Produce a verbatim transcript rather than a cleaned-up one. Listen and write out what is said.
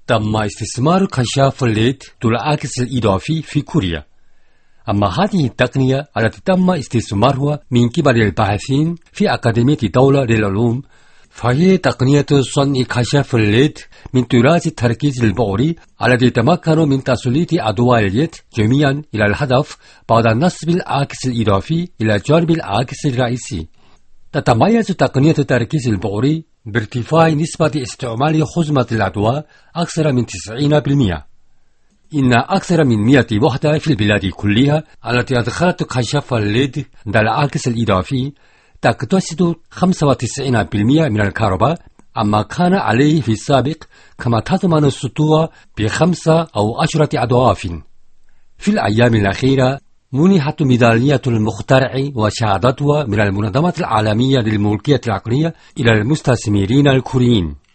تم استثمار كشاف الليد ذو العكس الإضافي في كوريا. أما هذه التقنية التي تم استثمارها من قبل الباحثين في أكاديمية دولة للعلوم، فهي تقنية صنع كشاف الليد من تراث التركيز البؤري الذي تمكن من تسليط أضواء اليد جميعا إلى الهدف بعد نصب العكس الإضافي إلى جانب العكس الرئيسي. تتميز تقنية التركيز البؤري بارتفاع نسبة استعمال حزمة الأضواء أكثر من تسعين بالمئة. إن أكثر من مئة وحدة في البلاد كلها التي أدخلت كشاف الليد ذا العكس الإضافي تقتصد خمسة وتسعين بالمئة من الكهرباء عما كان عليه في السابق، كما تضمن السطوع بخمسة أو عشرة أضعاف. في الأيام الأخيرة منحت ميدالية المخترع وشهادتها من المنظمة العالمية للملكية العقلية إلى المستثمرين الكوريين.